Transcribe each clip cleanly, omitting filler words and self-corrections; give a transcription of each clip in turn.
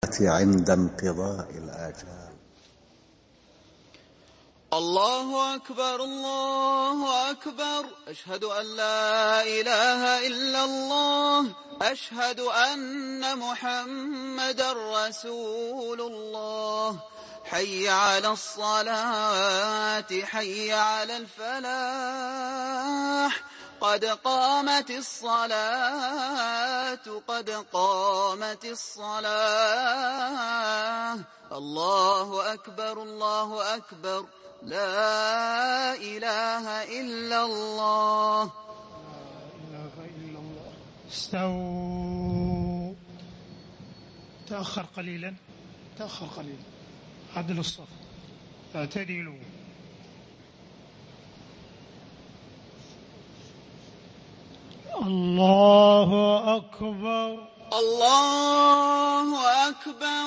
عند انقضاء الآجال. الله أكبر الله أكبر، أشهد أن لا إله إلا الله، أشهد أن محمدا رسول الله. حي على الصلاة حي على الفلاح، قد قامت الصلاة قد قامت الصلاة. الله أكبر الله أكبر، لا إله إلا الله. لا إله إلا الله. استووا. تأخر قليلا عدل الصف، اعتدلوا. الله أكبر الله أكبر.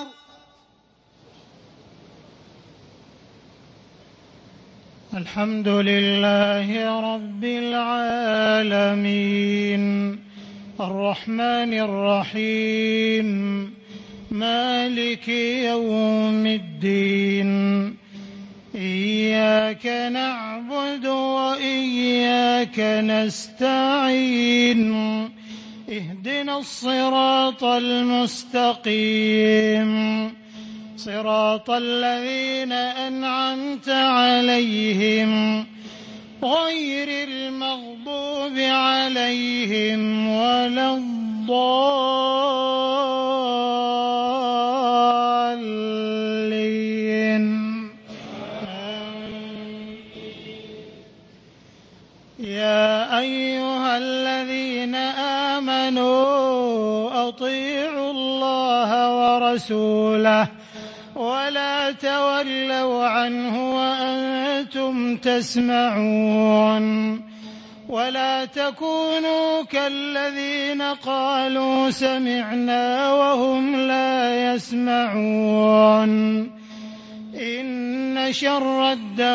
الحمد لله رب العالمين، الرحمن الرحيم، مالك يوم الدين. إياك نعبد وإياك نستعين، اهدنا الصراط المستقيم، صراط الذين أنعمت عليهم غير المغضوب عليهم ولا الضالين. يا أيها الذين آمنوا أطيعوا الله ورسوله ولا تولوا عنه وأنتم تسمعون، ولا تكونوا كالذين قالوا سمعنا وهم لا يسمعون. إن شر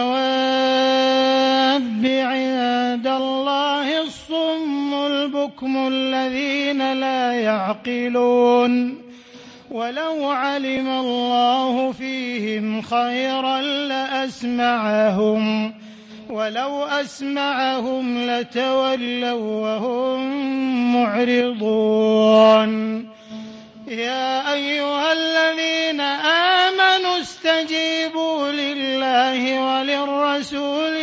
الدواب عند الله الصم البكم الذين لا يعقلون. ولو علم الله فيهم خيرا لأسمعهم، ولو أسمعهم لتولوا وهم معرضون. يا أيها الذين آمنوا استجيبوا لله وللرسول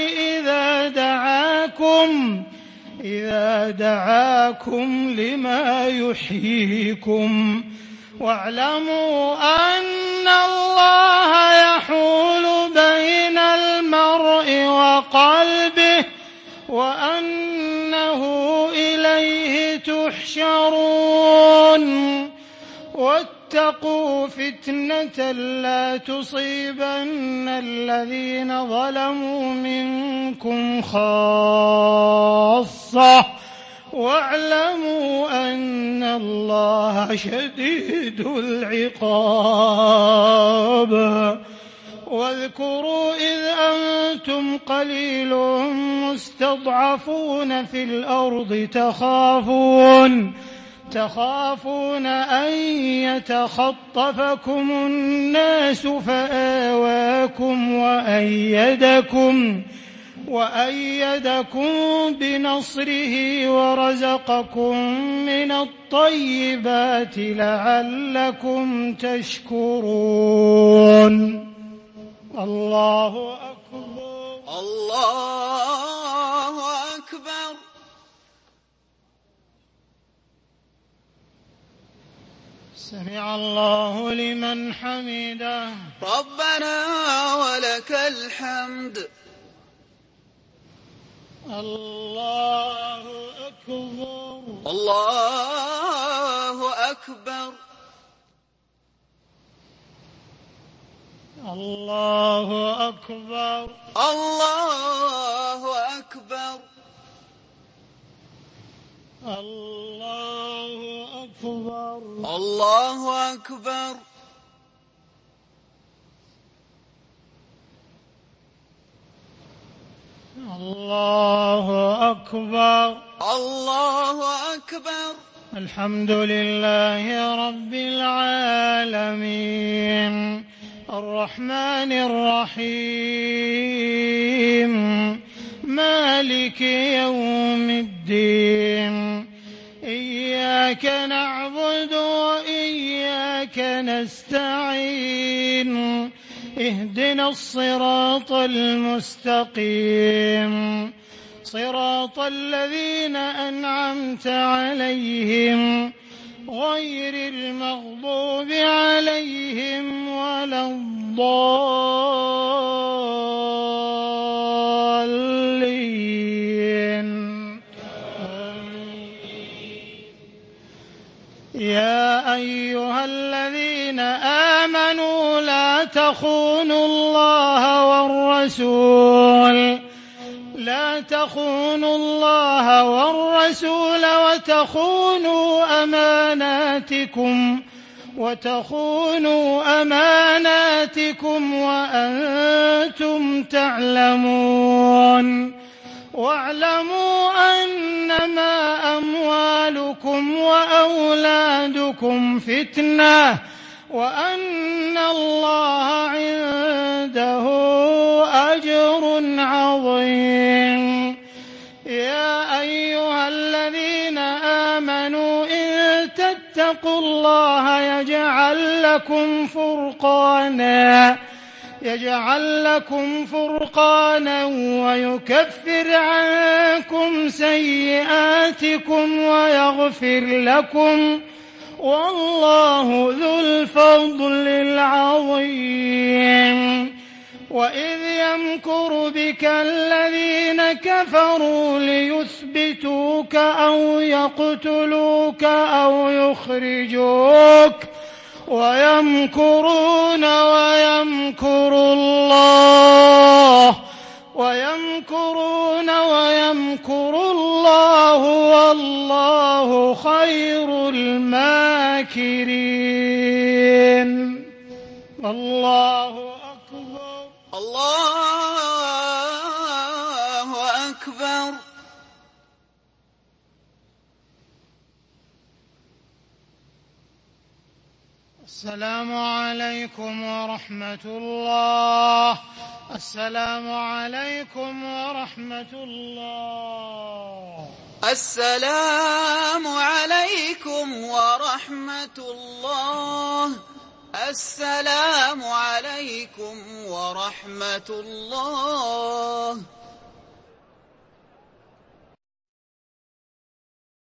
إذا دعاكم لما يحييكم، واعلموا أن الله يحول بين المرء وقلبه وأنه إليه تحشرون. واتقوا فتنة لا تصيبن الذين ظلموا منكم خاصة، واعلموا أن الله شديد العقاب. واذكروا إذ أنتم قليل مستضعفون في الأرض تخافون أن يتخطفكم الناس فآواكم وأيدكم بنصره ورزقكم من الطيبات لعلكم تشكرون. الله أكبر الله أكبر. سمع الله لمن حمده. ربنا ولك الحمد. الله أكبر الله أكبر. الله أكبر الله أكبر. الله أكبر الله أكبر. الله أكبر الله أكبر. الحمد لله رب العالمين الرحمن الرحيم مالك يوم الدين إياك نعبد وإياك نستعين اهدنا الصراط المستقيم صراط الذين أنعمت عليهم غير المغضوب عليهم ولا الضالين. يا أيها الذين آمنوا لا تخونوا الله والرسول وتخونوا أماناتكم وأنتم تعلمون واعلموا أنما أموالكم وأولادكم فتنة وأن الله عنده أجر عظيم. يا أيها الذين آمنوا إن تتقوا الله يجعل لكم فرقانا ويكفر عنكم سيئاتكم ويغفر لكم والله ذو الفضل العظيم. وإذ يمكر بك الذين كفروا ليثبتوك أو يقتلوك أو يخرجوك ويمكرون ويمكر الله والله خير الماكرين. الله أكبر. الله أكبر. السلام عليكم ورحمة الله. السلام عليكم ورحمة الله. السلام عليكم ورحمة الله. السلام عليكم ورحمة الله.